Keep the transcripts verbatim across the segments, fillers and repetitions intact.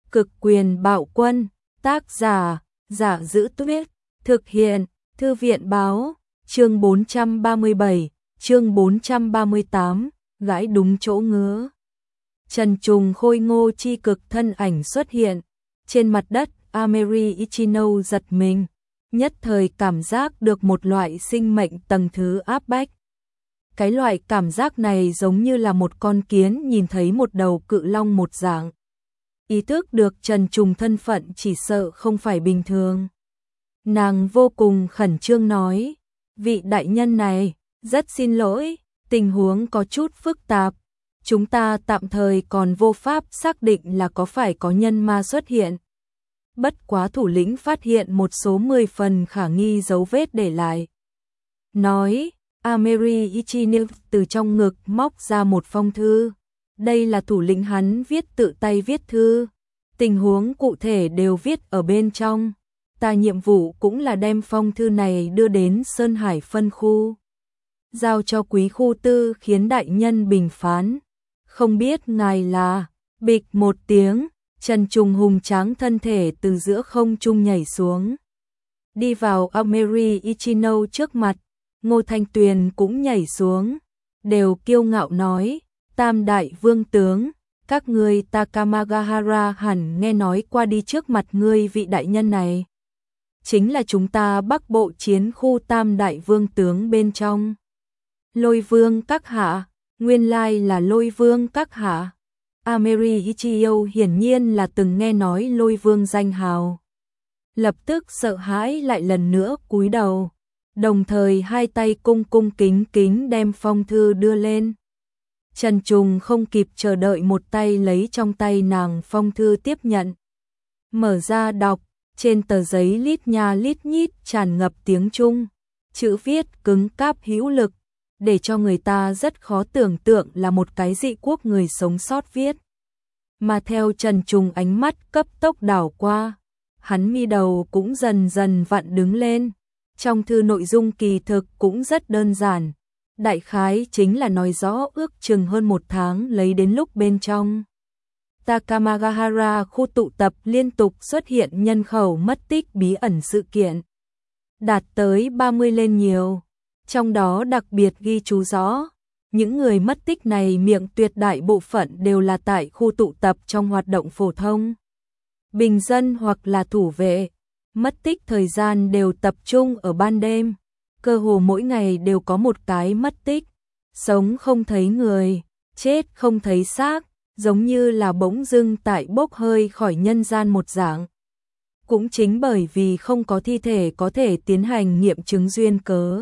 Cực quyền bạo quân, tác giả, Giả Giữ Tuyết, thực hiện, Thư viện báo, chương bốn trăm ba mươi bảy, chương bốn trăm ba mươi tám, gãi đúng chỗ ngứa. Trần Trùng khôi ngô chi cực thân ảnh xuất hiện, trên mặt đất, Ameri Ichino giật mình, nhất thời cảm giác được một loại sinh mệnh tầng thứ áp bách. Cái loại cảm giác này giống như là một con kiến nhìn thấy một đầu cự long một dạng. Ý thức được Trần Trùng thân phận chỉ sợ không phải bình thường. Nàng vô cùng khẩn trương nói, vị đại nhân này, rất xin lỗi, tình huống có chút phức tạp. Chúng ta tạm thời còn vô pháp xác định là có phải có nhân ma xuất hiện. Bất quá thủ lĩnh phát hiện một số mười phần khả nghi dấu vết để lại. Nói, Ameri Ichino từ trong ngực móc ra một phong thư. Đây là thủ lĩnh hắn viết tự tay viết thư. Tình huống cụ thể đều viết ở bên trong. Ta nhiệm vụ cũng là đem phong thư này đưa đến Sơn Hải phân khu. Giao cho quý khu tư khiến đại nhân bình phán. Không biết ngài là, bịch một tiếng, Trần Trùng hùng tráng thân thể từ giữa không trung nhảy xuống. Đi vào Ameri Ichino trước mặt, Ngô Thanh Tuyền cũng nhảy xuống, đều kiêu ngạo nói, Tam đại vương tướng, các ngươi Takamagahara hẳn nghe nói qua đi trước mặt ngươi vị đại nhân này. Chính là chúng ta Bắc Bộ chiến khu Tam đại vương tướng bên trong. Lôi vương các hạ, nguyên lai là lôi vương các hạ. Ameri Ichino hiển nhiên là từng nghe nói lôi vương danh hào. Lập tức sợ hãi lại lần nữa cúi đầu, đồng thời hai tay cung cung kính kính đem phong thư đưa lên. Trần Trùng không kịp chờ đợi một tay lấy trong tay nàng phong thư tiếp nhận. Mở ra đọc, trên tờ giấy lít nha lít nhít tràn ngập tiếng Trung. Chữ viết cứng cáp hữu lực, để cho người ta rất khó tưởng tượng là một cái dị quốc người sống sót viết. Mà theo Trần Trùng ánh mắt cấp tốc đảo qua, hắn mi đầu cũng dần dần vặn đứng lên. Trong thư nội dung kỳ thực cũng rất đơn giản. Đại khái chính là nói rõ ước chừng hơn một tháng lấy đến lúc bên trong Takamagahara khu tụ tập liên tục xuất hiện nhân khẩu mất tích bí ẩn sự kiện. Đạt tới ba mươi lên nhiều. Trong đó đặc biệt ghi chú rõ, những người mất tích này miệng tuyệt đại bộ phận đều là tại khu tụ tập trong hoạt động phổ thông. Bình dân hoặc là thủ vệ, mất tích thời gian đều tập trung ở ban đêm. Cơ hồ mỗi ngày đều có một cái mất tích, sống không thấy người, chết không thấy xác, giống như là bỗng dưng tại bốc hơi khỏi nhân gian một dạng. Cũng chính bởi vì không có thi thể có thể tiến hành nghiệm chứng duyên cớ.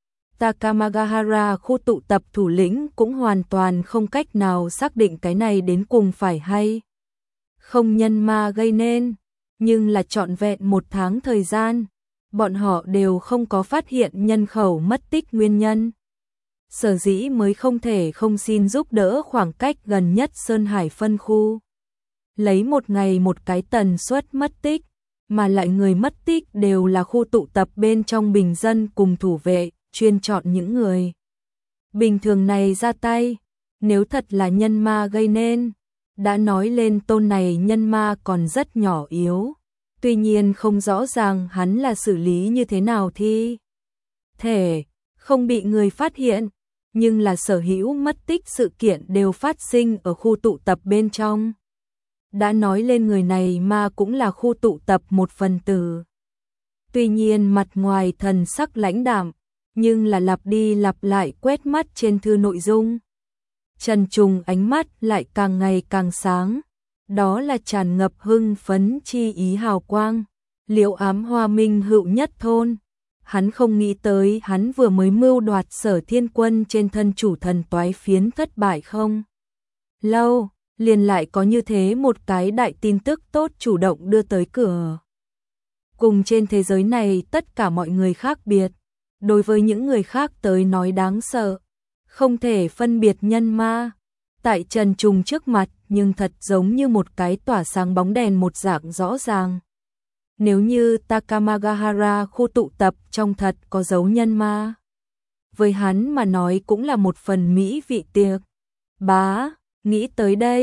Takamagahara khu tụ tập thủ lĩnh cũng hoàn toàn không cách nào xác định cái này đến cùng phải hay không nhân ma gây nên, nhưng là trọn vẹn một tháng thời gian, bọn họ đều không có phát hiện nhân khẩu mất tích nguyên nhân. Sở dĩ mới không thể không xin giúp đỡ khoảng cách gần nhất Sơn Hải phân khu. Lấy một ngày một cái tần suất mất tích, mà lại người mất tích đều là khu tụ tập bên trong bình dân cùng thủ vệ, chuyên chọn những người bình thường này ra tay. Nếu thật là nhân ma gây nên, đã nói lên tôn này nhân ma còn rất nhỏ yếu. Tuy nhiên không rõ ràng hắn là xử lý như thế nào thi thể, không bị người phát hiện, nhưng là sở hữu mất tích sự kiện đều phát sinh ở khu tụ tập bên trong. Đã nói lên người này mà cũng là khu tụ tập một phần tử. Tuy nhiên mặt ngoài thần sắc lãnh đạm, nhưng là lặp đi lặp lại quét mắt trên thư nội dung. Trần Trùng ánh mắt lại càng ngày càng sáng. Đó là tràn ngập hưng phấn chi ý hào quang. Liễu ám hoa minh hữu nhất thôn. Hắn không nghĩ tới hắn vừa mới mưu đoạt Sở Thiên Quân trên thân chủ thần toái phiến thất bại không lâu, liền lại có như thế một cái đại tin tức tốt chủ động đưa tới cửa. Cùng trên thế giới này tất cả mọi người khác biệt, đối với những người khác tới nói đáng sợ, không thể phân biệt nhân ma. Tại Trần Trùng trước mặt nhưng thật giống như một cái tỏa sáng bóng đèn một dạng rõ ràng. Nếu như Takamagahara khu tụ tập trong thật có dấu nhân ma, với hắn mà nói cũng là một phần mỹ vị tiệc. Bá, nghĩ tới đây,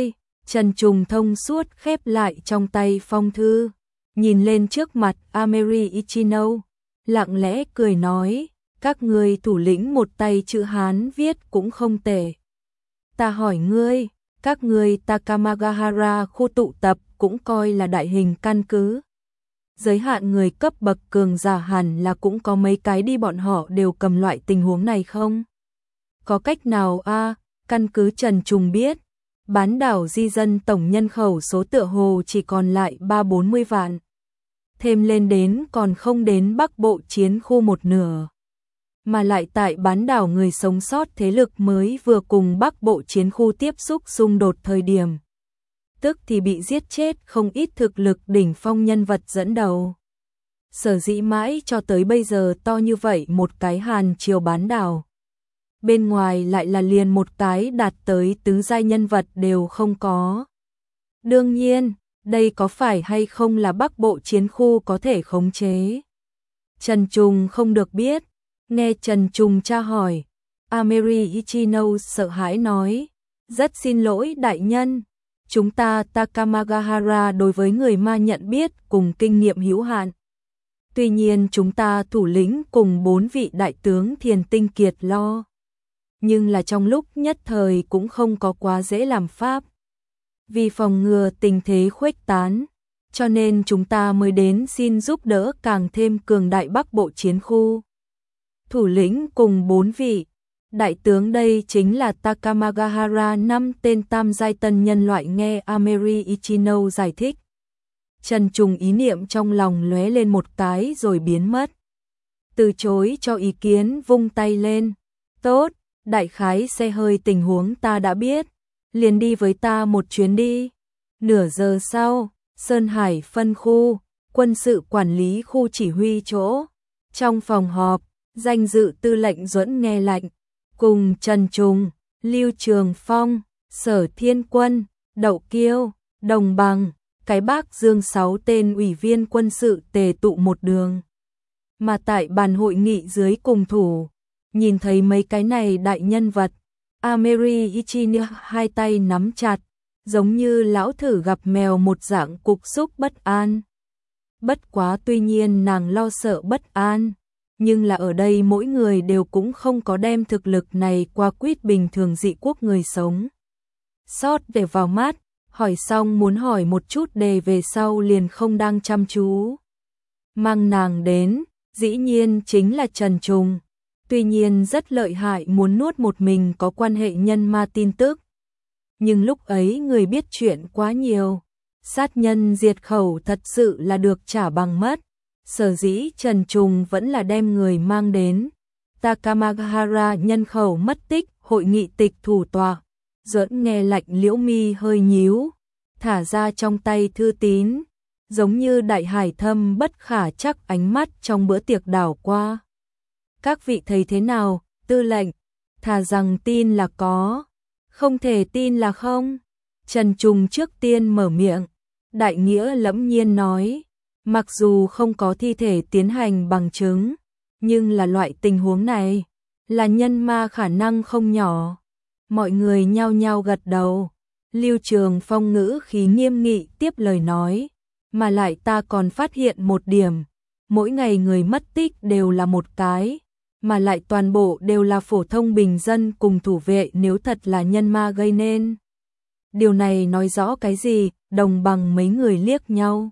Trần Trùng thông suốt khép lại trong tay phong thư, nhìn lên trước mặt Ameri Ichino, lặng lẽ cười nói, các ngươi thủ lĩnh một tay chữ Hán viết cũng không tệ. Ta hỏi ngươi, các ngươi Takamagahara khu tụ tập cũng coi là đại hình căn cứ. Giới hạn người cấp bậc cường giả hẳn là cũng có mấy cái đi, bọn họ đều cầm loại tình huống này không? Có cách nào a? À, căn cứ Trần Trùng biết, bán đảo di dân tổng nhân khẩu số tựa hồ chỉ còn lại ba bốn mươi vạn. Thêm lên đến còn không đến Bắc Bộ chiến khu một nửa. Mà lại tại bán đảo người sống sót thế lực mới vừa cùng Bắc Bộ chiến khu tiếp xúc xung đột thời điểm. Tức thì bị giết chết không ít thực lực đỉnh phong nhân vật dẫn đầu. Sở dĩ mãi cho tới bây giờ to như vậy một cái Hàn Triều bán đảo. Bên ngoài lại là liền một cái đạt tới tứ giai nhân vật đều không có. Đương nhiên, đây có phải hay không là Bắc Bộ chiến khu có thể khống chế? Trần Trùng không được biết. Nghe Trần Trùng tra hỏi, Ameri Ichino sợ hãi nói, rất xin lỗi đại nhân, chúng ta Takamagahara đối với người ma nhận biết cùng kinh nghiệm hữu hạn. Tuy nhiên chúng ta thủ lĩnh cùng bốn vị đại tướng thiền tinh kiệt lo. Nhưng là trong lúc nhất thời cũng không có quá dễ làm pháp. Vì phòng ngừa tình thế khuếch tán, cho nên chúng ta mới đến xin giúp đỡ càng thêm cường đại Bắc Bộ chiến khu. Thủ lĩnh cùng bốn vị đại tướng đây chính là Takamagahara năm tên tam giai tân nhân loại, nghe Ameri Ichino giải thích. Trần Trùng ý niệm trong lòng lóe lên một cái rồi biến mất. Từ chối cho ý kiến, vung tay lên. Tốt, đại khái xe hơi tình huống ta đã biết, liền đi với ta một chuyến đi. Nửa giờ sau, Sơn Hải phân khu, quân sự quản lý khu chỉ huy chỗ. Trong phòng họp, danh dự tư lệnh Duẫn nghe lệnh, cùng Trần Trùng, Lưu Trường Phong, Sở Thiên Quân, Đậu Kiêu, Đồng Bằng, cái bác Dương sáu tên ủy viên quân sự tề tụ một đường. Mà tại bàn hội nghị dưới cùng thủ, nhìn thấy mấy cái này đại nhân vật, Ameri Ichino hai tay nắm chặt, giống như lão thử gặp mèo một dạng cục xúc bất an. Bất quá tuy nhiên nàng lo sợ bất an, nhưng là ở đây mỗi người đều cũng không có đem thực lực này qua quýt bình thường dị quốc người sống. Sót để vào mắt, hỏi xong muốn hỏi một chút đề về sau liền không đang chăm chú. Mang nàng đến, dĩ nhiên chính là Trần Trùng, tuy nhiên rất lợi hại muốn nuốt một mình có quan hệ nhân ma tin tức. Nhưng lúc ấy người biết chuyện quá nhiều, sát nhân diệt khẩu thật sự là được trả bằng mất. Sở dĩ Trần Trùng vẫn là đem người mang đến. Takamagahara nhân khẩu mất tích, hội nghị tịch thủ tọa. Duẫn nghe lạnh liễu mi hơi nhíu, thả ra trong tay thư tín, giống như đại hải thâm bất khả chắc ánh mắt trong bữa tiệc đảo qua. Các vị thấy thế nào, tư lệnh? Thà rằng tin là có, không thể tin là không. Trần Trùng trước tiên mở miệng, đại nghĩa lẫm nhiên nói. Mặc dù không có thi thể tiến hành bằng chứng, nhưng là loại tình huống này, là nhân ma khả năng không nhỏ. Mọi người nhao nhao gật đầu. Lưu Trường Phong ngữ khí nghiêm nghị tiếp lời nói, mà lại ta còn phát hiện một điểm, mỗi ngày người mất tích đều là một cái, mà lại toàn bộ đều là phổ thông bình dân cùng thủ vệ, nếu thật là nhân ma gây nên. Điều này nói rõ cái gì? Đồng Bằng mấy người liếc nhau.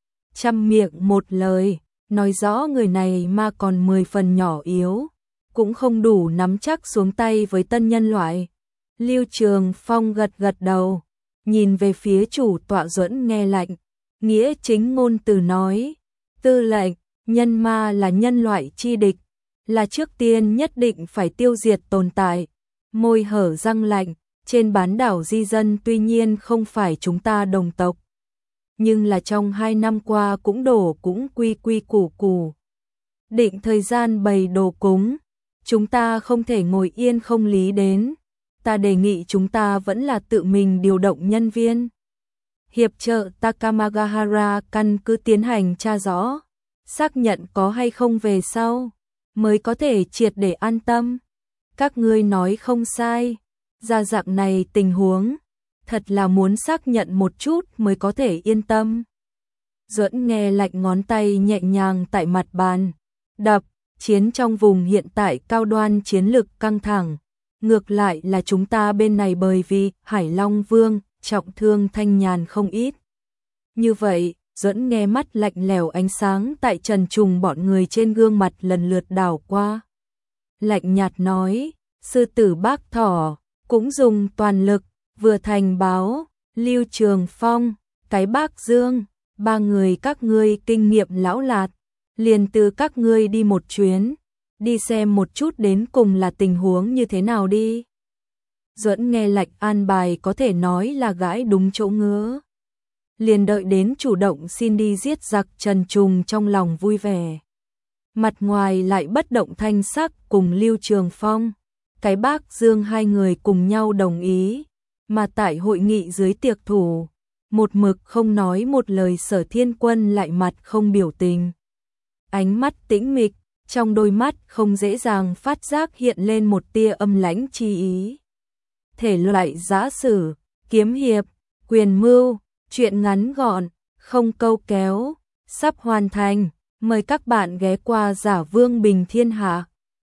Trăm miệng một lời, nói rõ người này ma còn mười phần nhỏ yếu, cũng không đủ nắm chắc xuống tay với tân nhân loại. Lưu Trường Phong gật gật đầu, nhìn về phía chủ tọa Duẫn nghe lệnh, nghĩa chính ngôn từ nói, tư lệnh, nhân ma là nhân loại chi địch, là trước tiên nhất định phải tiêu diệt tồn tại. Môi hở răng lạnh, trên bán đảo di dân tuy nhiên không phải chúng ta đồng tộc, nhưng là trong hai năm qua cũng đổ cũng quy quy củ củ. Định thời gian bày đồ cúng, chúng ta không thể ngồi yên không lý đến. Ta đề nghị chúng ta vẫn là tự mình điều động nhân viên. Hiệp trợ Takamagahara căn cứ tiến hành tra rõ, xác nhận có hay không về sau, mới có thể triệt để an tâm. Các ngươi nói không sai, ra dạng này tình huống, thật là muốn xác nhận một chút mới có thể yên tâm. Duẫn nghe lạnh ngón tay nhẹ nhàng tại mặt bàn, đập, chiến trong vùng hiện tại cao đoan chiến lực căng thẳng. Ngược lại là chúng ta bên này bởi vì Hải Long Vương trọng thương thanh nhàn không ít. Như vậy, Duẫn nghe mắt lạnh lẽo ánh sáng tại Trần Trùng bọn người trên gương mặt lần lượt đảo qua. Lạnh nhạt nói, sư tử Bác Thỏ cũng dùng toàn lực, vừa thành báo, Lưu Trường Phong, cái Bác Dương, ba người các ngươi kinh nghiệm lão lạt, liền từ các ngươi đi một chuyến, đi xem một chút đến cùng là tình huống như thế nào đi. Duẫn nghe Lạnh an bài có thể nói là gãi đúng chỗ ngứa. Liền đợi đến chủ động xin đi giết giặc Trần Trùng trong lòng vui vẻ. Mặt ngoài lại bất động thanh sắc cùng Lưu Trường Phong, cái Bác Dương hai người cùng nhau đồng ý, mà tại hội nghị dưới tiệc thủ, một mực không nói một lời Sở Thiên Quân lại mặt không biểu tình. Ánh mắt tĩnh mịch, trong đôi mắt không dễ dàng phát giác hiện lên một tia âm lãnh chi ý. Thể loại giã sử, kiếm hiệp, quyền mưu, chuyện ngắn gọn, không câu kéo, sắp hoàn thành, mời các bạn ghé qua Giả Vương Bình Thiên Hạ.